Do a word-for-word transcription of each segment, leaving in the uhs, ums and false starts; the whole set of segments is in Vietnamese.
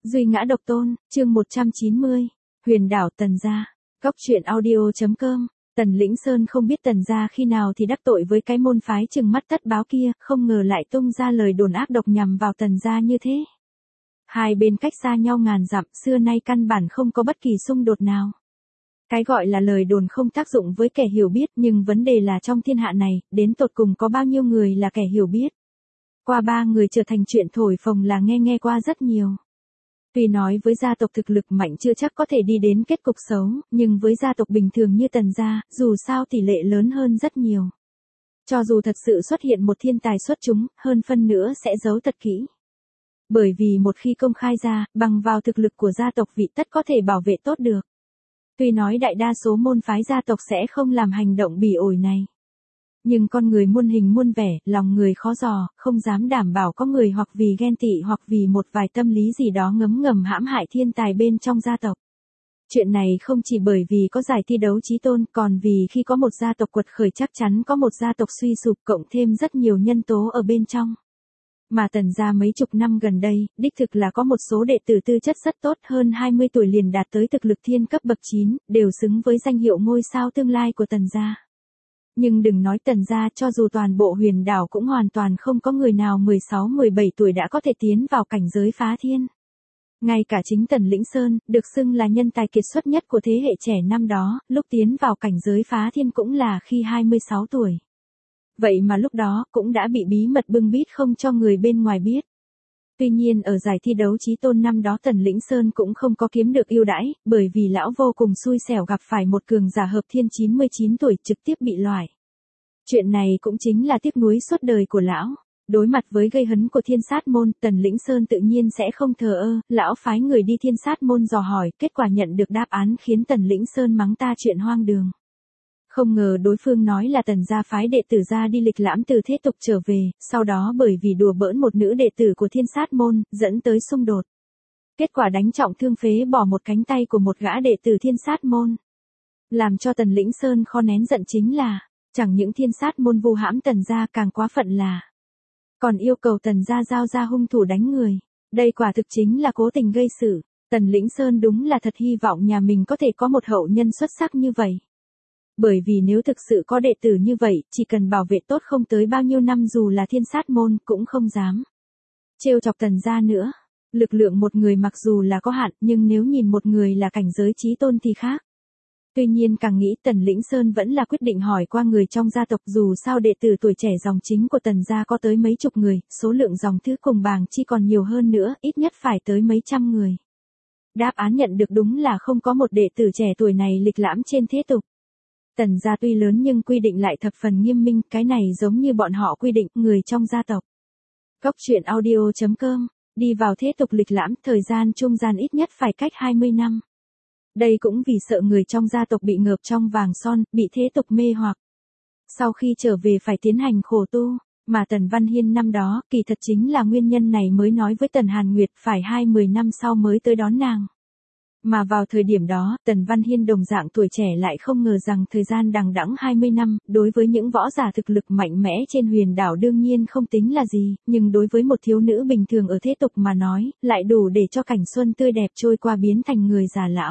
Duy ngã độc tôn, chương một trăm chín mươi. Huyền đảo Tần gia. Góc truyện audio.com. Tần Lĩnh Sơn không biết Tần gia khi nào thì đắc tội với cái môn phái trừng mắt tất báo kia, không ngờ lại tung ra lời đồn ác độc nhằm vào Tần gia như thế. Hai bên cách xa nhau ngàn dặm, xưa nay căn bản không có bất kỳ xung đột nào. Cái gọi là lời đồn không tác dụng với kẻ hiểu biết, nhưng vấn đề là trong thiên hạ này, đến tột cùng có bao nhiêu người là kẻ hiểu biết. Qua ba người trở thành chuyện thổi phồng là nghe nghe qua rất nhiều. Tuy nói với gia tộc thực lực mạnh chưa chắc có thể đi đến kết cục xấu, nhưng với gia tộc bình thường như Tần gia, dù sao tỷ lệ lớn hơn rất nhiều. Cho dù thật sự xuất hiện một thiên tài xuất chúng, hơn phân nữa sẽ giấu thật kỹ. Bởi vì một khi công khai ra, bằng vào thực lực của gia tộc vị tất có thể bảo vệ tốt được. Tuy nói đại đa số môn phái gia tộc sẽ không làm hành động bỉ ổi này. Nhưng con người muôn hình muôn vẻ, lòng người khó dò, không dám đảm bảo có người hoặc vì ghen tị hoặc vì một vài tâm lý gì đó ngấm ngầm hãm hại thiên tài bên trong gia tộc. Chuyện này không chỉ bởi vì có giải thi đấu chí tôn, còn vì khi có một gia tộc quật khởi chắc chắn có một gia tộc suy sụp, cộng thêm rất nhiều nhân tố ở bên trong. Mà Tần gia mấy chục năm gần đây, đích thực là có một số đệ tử tư chất rất tốt, hơn hai mươi tuổi liền đạt tới thực lực thiên cấp bậc chín, đều xứng với danh hiệu ngôi sao tương lai của Tần gia. Nhưng đừng nói Tần gia, cho dù toàn bộ huyền đảo cũng hoàn toàn không có người nào mười sáu mười bảy tuổi đã có thể tiến vào cảnh giới phá thiên. Ngay cả chính Tần Lĩnh Sơn, được xưng là nhân tài kiệt xuất nhất của thế hệ trẻ năm đó, lúc tiến vào cảnh giới phá thiên cũng là khi hai mươi sáu tuổi. Vậy mà lúc đó, cũng đã bị bí mật bưng bít không cho người bên ngoài biết. Tuy nhiên ở giải thi đấu chí tôn năm đó Tần Lĩnh Sơn cũng không có kiếm được ưu đãi, bởi vì lão vô cùng xui xẻo gặp phải một cường giả hợp thiên chín mươi chín tuổi trực tiếp bị loại. Chuyện này cũng chính là tiếc nuối suốt đời của lão. Đối mặt với gây hấn của thiên sát môn, Tần Lĩnh Sơn tự nhiên sẽ không thờ ơ, lão phái người đi thiên sát môn dò hỏi, kết quả nhận được đáp án khiến Tần Lĩnh Sơn mắng ta chuyện hoang đường. Không ngờ đối phương nói là Tần gia phái đệ tử ra đi lịch lãm từ thế tục trở về, sau đó bởi vì đùa bỡn một nữ đệ tử của thiên sát môn, dẫn tới xung đột. Kết quả đánh trọng thương phế bỏ một cánh tay của một gã đệ tử thiên sát môn. Làm cho Tần Lĩnh Sơn khó nén giận chính là, chẳng những thiên sát môn vu hãm Tần gia càng quá phận là, còn yêu cầu Tần gia giao ra hung thủ đánh người. Đây quả thực chính là cố tình gây sự. Tần Lĩnh Sơn đúng là thật hy vọng nhà mình có thể có một hậu nhân xuất sắc như vậy. Bởi vì nếu thực sự có đệ tử như vậy, chỉ cần bảo vệ tốt không tới bao nhiêu năm dù là thiên sát môn cũng không dám trêu chọc Tần gia nữa. Lực lượng một người mặc dù là có hạn, nhưng nếu nhìn một người là cảnh giới chí tôn thì khác. Tuy nhiên càng nghĩ Tần Lĩnh Sơn vẫn là quyết định hỏi qua người trong gia tộc, dù sao đệ tử tuổi trẻ dòng chính của Tần gia có tới mấy chục người, số lượng dòng thứ cùng bàng chi còn nhiều hơn nữa, ít nhất phải tới mấy trăm người. Đáp án nhận được đúng là không có một đệ tử trẻ tuổi này lịch lãm trên thế tục. Tần gia tuy lớn nhưng quy định lại thập phần nghiêm minh, cái này giống như bọn họ quy định người trong gia tộc. Góc truyện audio.com. Đi vào thế tục lịch lãm, thời gian trung gian ít nhất phải cách hai mươi năm. Đây cũng vì sợ người trong gia tộc bị ngợp trong vàng son, bị thế tục mê hoặc. Sau khi trở về phải tiến hành khổ tu, mà Tần Văn Hiên năm đó, kỳ thật chính là nguyên nhân này mới nói với Tần Hàn Nguyệt phải hai mươi năm sau mới tới đón nàng. Mà vào thời điểm đó, Tần Văn Hiên đồng dạng tuổi trẻ lại không ngờ rằng thời gian đằng đẵng hai mươi năm, đối với những võ giả thực lực mạnh mẽ trên huyền đảo đương nhiên không tính là gì, nhưng đối với một thiếu nữ bình thường ở thế tục mà nói, lại đủ để cho cảnh xuân tươi đẹp trôi qua biến thành người già lão.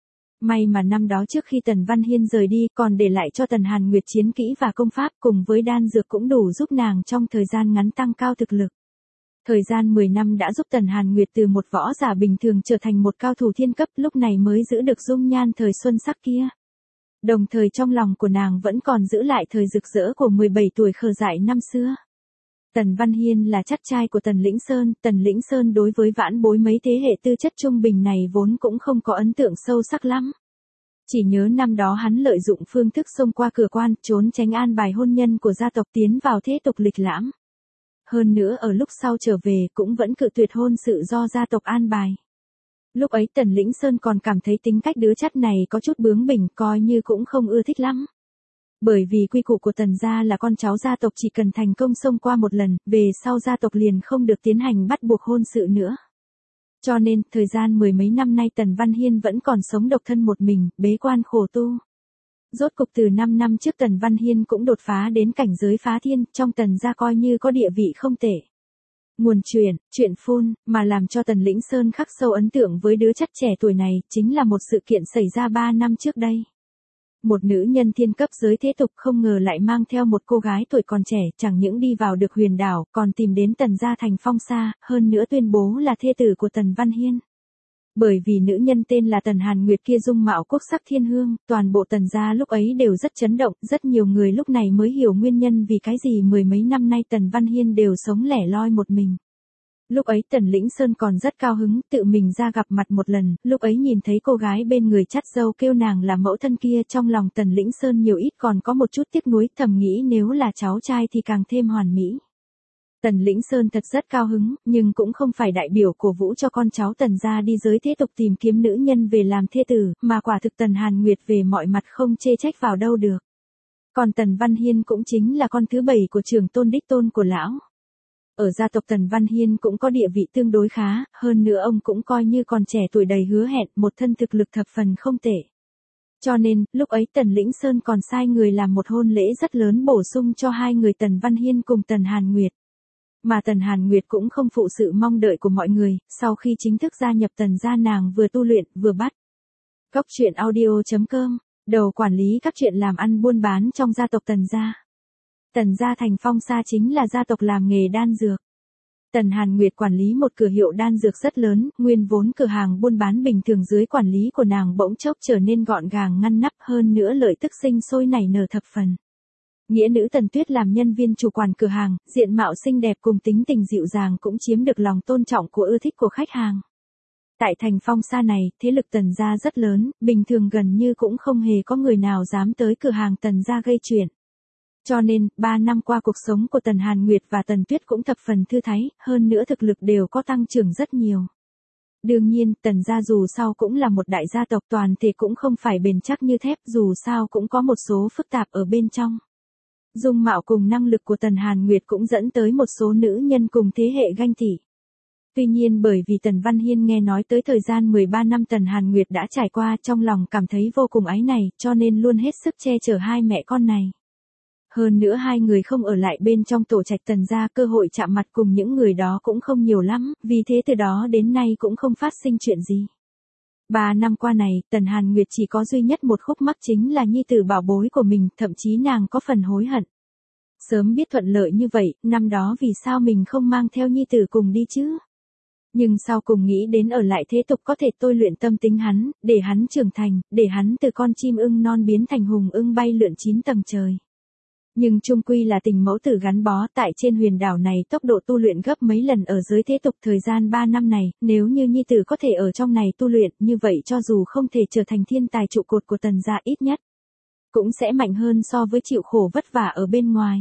May mà năm đó trước khi Tần Văn Hiên rời đi còn để lại cho Tần Hàn Nguyệt chiến kỹ và công pháp cùng với đan dược cũng đủ giúp nàng trong thời gian ngắn tăng cao thực lực. Thời gian mười năm đã giúp Tần Hàn Nguyệt từ một võ giả bình thường trở thành một cao thủ thiên cấp, lúc này mới giữ được dung nhan thời xuân sắc kia. Đồng thời trong lòng của nàng vẫn còn giữ lại thời rực rỡ của mười bảy tuổi khờ dại năm xưa. Tần Văn Hiên là chắt trai của Tần Lĩnh Sơn, Tần Lĩnh Sơn đối với vãn bối mấy thế hệ tư chất trung bình này vốn cũng không có ấn tượng sâu sắc lắm. Chỉ nhớ năm đó hắn lợi dụng phương thức xông qua cửa quan, trốn tránh an bài hôn nhân của gia tộc tiến vào thế tục lịch lãm. Hơn nữa ở lúc sau trở về cũng vẫn cự tuyệt hôn sự do gia tộc an bài. Lúc ấy Tần Lĩnh Sơn còn cảm thấy tính cách đứa chắt này có chút bướng bỉnh, coi như cũng không ưa thích lắm. Bởi vì quy củ của Tần gia là con cháu gia tộc chỉ cần thành công xông qua một lần, về sau gia tộc liền không được tiến hành bắt buộc hôn sự nữa. Cho nên, thời gian mười mấy năm nay Tần Văn Hiên vẫn còn sống độc thân một mình, bế quan khổ tu. Rốt cục từ năm năm trước Tần Văn Hiên cũng đột phá đến cảnh giới phá thiên, trong Tần gia coi như có địa vị không tệ. Nguồn chuyện, chuyện phun, mà làm cho Tần Lĩnh Sơn khắc sâu ấn tượng với đứa chất trẻ tuổi này, chính là một sự kiện xảy ra ba năm trước đây. Một nữ nhân thiên cấp giới thế tục không ngờ lại mang theo một cô gái tuổi còn trẻ, chẳng những đi vào được huyền đảo, còn tìm đến Tần gia thành Phong Sa, hơn nữa tuyên bố là thê tử của Tần Văn Hiên. Bởi vì nữ nhân tên là Tần Hàn Nguyệt kia dung mạo quốc sắc thiên hương, toàn bộ Tần gia lúc ấy đều rất chấn động, rất nhiều người lúc này mới hiểu nguyên nhân vì cái gì mười mấy năm nay Tần Văn Hiên đều sống lẻ loi một mình. Lúc ấy Tần Lĩnh Sơn còn rất cao hứng, tự mình ra gặp mặt một lần, lúc ấy nhìn thấy cô gái bên người chắt râu kêu nàng là mẫu thân kia, trong lòng Tần Lĩnh Sơn nhiều ít còn có một chút tiếc nuối, thầm nghĩ nếu là cháu trai thì càng thêm hoàn mỹ. Tần Lĩnh Sơn thật rất cao hứng, nhưng cũng không phải đại biểu cổ vũ cho con cháu Tần gia đi giới thế tục tìm kiếm nữ nhân về làm thê tử, mà quả thực Tần Hàn Nguyệt về mọi mặt không chê trách vào đâu được. Còn Tần Văn Hiên cũng chính là con thứ bảy của trưởng tôn đích tôn của lão. Ở gia tộc Tần Văn Hiên cũng có địa vị tương đối khá, hơn nữa ông cũng coi như còn trẻ tuổi đầy hứa hẹn, một thân thực lực thập phần không tệ. Cho nên, lúc ấy Tần Lĩnh Sơn còn sai người làm một hôn lễ rất lớn bổ sung cho hai người Tần Văn Hiên cùng Tần Hàn Nguyệt. Mà Tần Hàn Nguyệt cũng không phụ sự mong đợi của mọi người, sau khi chính thức gia nhập Tần gia nàng vừa tu luyện, vừa bắt. Cốc truyện audio chấm com, đầu quản lý các chuyện làm ăn buôn bán trong gia tộc Tần gia. Tần gia thành Phong Sa chính là gia tộc làm nghề đan dược. Tần Hàn Nguyệt quản lý một cửa hiệu đan dược rất lớn, nguyên vốn cửa hàng buôn bán bình thường dưới quản lý của nàng bỗng chốc trở nên gọn gàng ngăn nắp, hơn nữa lợi tức sinh sôi nảy nở thập phần. Nghĩa nữ Tần Tuyết làm nhân viên chủ quản cửa hàng, diện mạo xinh đẹp cùng tính tình dịu dàng cũng chiếm được lòng tôn trọng của ưa thích của khách hàng. Tại thành Phong Sa này, thế lực Tần gia rất lớn, bình thường gần như cũng không hề có người nào dám tới cửa hàng Tần gia gây chuyện. Cho nên, ba năm qua cuộc sống của Tần Hàn Nguyệt và Tần Tuyết cũng thập phần thư thái, hơn nữa thực lực đều có tăng trưởng rất nhiều. Đương nhiên, Tần gia dù sao cũng là một đại gia tộc, toàn thể cũng không phải bền chắc như thép, dù sao cũng có một số phức tạp ở bên trong. Dung mạo cùng năng lực của Tần Hàn Nguyệt cũng dẫn tới một số nữ nhân cùng thế hệ ganh tị. Tuy nhiên bởi vì Tần Văn Hiên nghe nói tới thời gian mười ba năm Tần Hàn Nguyệt đã trải qua, trong lòng cảm thấy vô cùng áy này, cho nên luôn hết sức che chở hai mẹ con này. Hơn nữa hai người không ở lại bên trong tổ trạch Tần gia, cơ hội chạm mặt cùng những người đó cũng không nhiều lắm, vì thế từ đó đến nay cũng không phát sinh chuyện gì. Ba năm qua này, Tần Hàn Nguyệt chỉ có duy nhất một khúc mắc chính là nhi tử bảo bối của mình, thậm chí nàng có phần hối hận. Sớm biết thuận lợi như vậy, năm đó vì sao mình không mang theo nhi tử cùng đi chứ? Nhưng sau cùng nghĩ đến ở lại thế tục có thể tôi luyện tâm tính hắn, để hắn trưởng thành, để hắn từ con chim ưng non biến thành hùng ưng bay lượn chín tầng trời. Nhưng chung quy là tình mẫu tử gắn bó, tại trên huyền đảo này tốc độ tu luyện gấp mấy lần ở giới thế tục thời gian ba năm này, nếu như nhi tử có thể ở trong này tu luyện, như vậy cho dù không thể trở thành thiên tài trụ cột của Tần gia ít nhất, cũng sẽ mạnh hơn so với chịu khổ vất vả ở bên ngoài.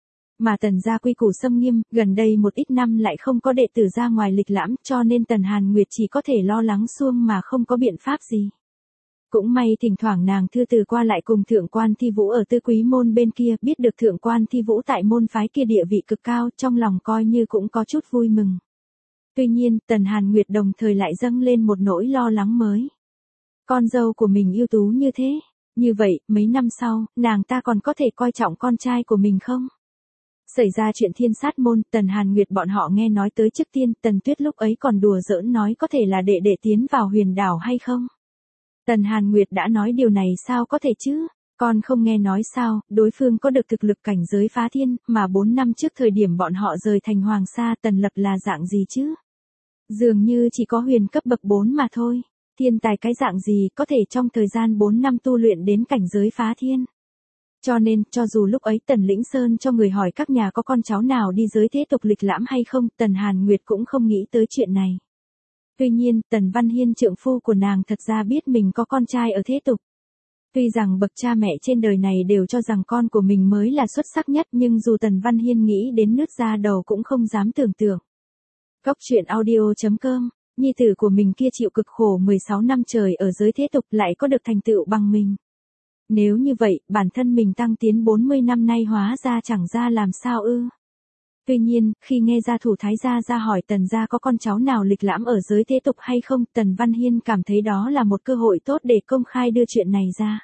Mà Tần gia quy củ xâm nghiêm, gần đây một ít năm lại không có đệ tử ra ngoài lịch lãm, cho nên Tần Hàn Nguyệt chỉ có thể lo lắng suông mà không có biện pháp gì. Cũng may thỉnh thoảng nàng thư từ qua lại cùng thượng quan thi vũ ở tư quý môn bên kia, biết được thượng quan thi vũ tại môn phái kia địa vị cực cao, trong lòng coi như cũng có chút vui mừng. Tuy nhiên, Tần Hàn Nguyệt đồng thời lại dâng lên một nỗi lo lắng mới. Con dâu của mình ưu tú như thế, như vậy, mấy năm sau, nàng ta còn có thể coi trọng con trai của mình không? Xảy ra chuyện thiên sát môn, Tần Hàn Nguyệt bọn họ nghe nói tới trước tiên, Tần Tuyết lúc ấy còn đùa giỡn nói có thể là đệ đệ tiến vào huyền đảo hay không? Tần Hàn Nguyệt đã nói điều này sao có thể chứ? Con không nghe nói sao, đối phương có được thực lực cảnh giới phá thiên, mà bốn năm trước thời điểm bọn họ rời thành Hoàng Sa, Tần Lập là dạng gì chứ? Dường như chỉ có huyền cấp bậc bốn mà thôi. Thiên tài cái dạng gì có thể trong thời gian bốn năm tu luyện đến cảnh giới phá thiên? Cho nên, cho dù lúc ấy Tần Lĩnh Sơn cho người hỏi các nhà có con cháu nào đi giới thế tục lịch lãm hay không, Tần Hàn Nguyệt cũng không nghĩ tới chuyện này. Tuy nhiên, Tần Văn Hiên trượng phu của nàng thật ra biết mình có con trai ở thế tục. Tuy rằng bậc cha mẹ trên đời này đều cho rằng con của mình mới là xuất sắc nhất, nhưng dù Tần Văn Hiên nghĩ đến nứt da đầu cũng không dám tưởng tượng. Cốc truyện audio chấm com, nhi tử của mình kia chịu cực khổ mười sáu năm trời ở giới thế tục lại có được thành tựu bằng mình. Nếu như vậy, bản thân mình tăng tiến bốn mươi năm nay hóa ra chẳng ra làm sao ư. Tuy nhiên, khi nghe gia thủ thái gia ra hỏi Tần gia có con cháu nào lịch lãm ở giới thế tục hay không, Tần Văn Hiên cảm thấy đó là một cơ hội tốt để công khai đưa chuyện này ra.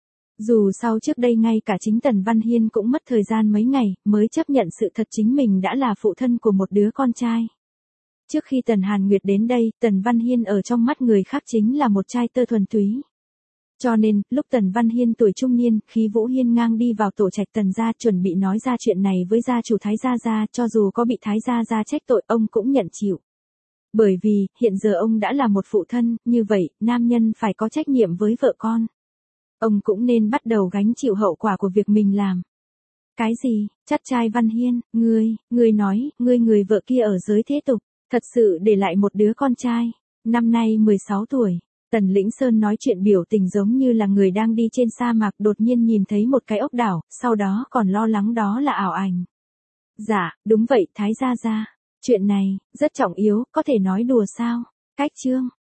Dù sau trước đây ngay cả chính Tần Văn Hiên cũng mất thời gian mấy ngày, mới chấp nhận sự thật chính mình đã là phụ thân của một đứa con trai. Trước khi Tần Hàn Nguyệt đến đây, Tần Văn Hiên ở trong mắt người khác chính là một trai tơ thuần túy. Cho nên, lúc Tần Văn Hiên tuổi trung niên, khí vũ hiên ngang đi vào tổ trạch Tần gia chuẩn bị nói ra chuyện này với gia chủ Thái gia gia, cho dù có bị Thái gia gia trách tội, ông cũng nhận chịu. Bởi vì, hiện giờ ông đã là một phụ thân, như vậy, nam nhân phải có trách nhiệm với vợ con. Ông cũng nên bắt đầu gánh chịu hậu quả của việc mình làm. Cái gì, chắt trai Văn Hiên, ngươi, ngươi nói, ngươi người vợ kia ở giới thế tục, thật sự để lại một đứa con trai, năm nay mười sáu tuổi. Tần Lĩnh Sơn nói chuyện biểu tình giống như là người đang đi trên sa mạc đột nhiên nhìn thấy một cái ốc đảo, sau đó còn lo lắng đó là ảo ảnh. Dạ, đúng vậy Thái gia gia, chuyện này, rất trọng yếu, có thể nói đùa sao? Cách chương.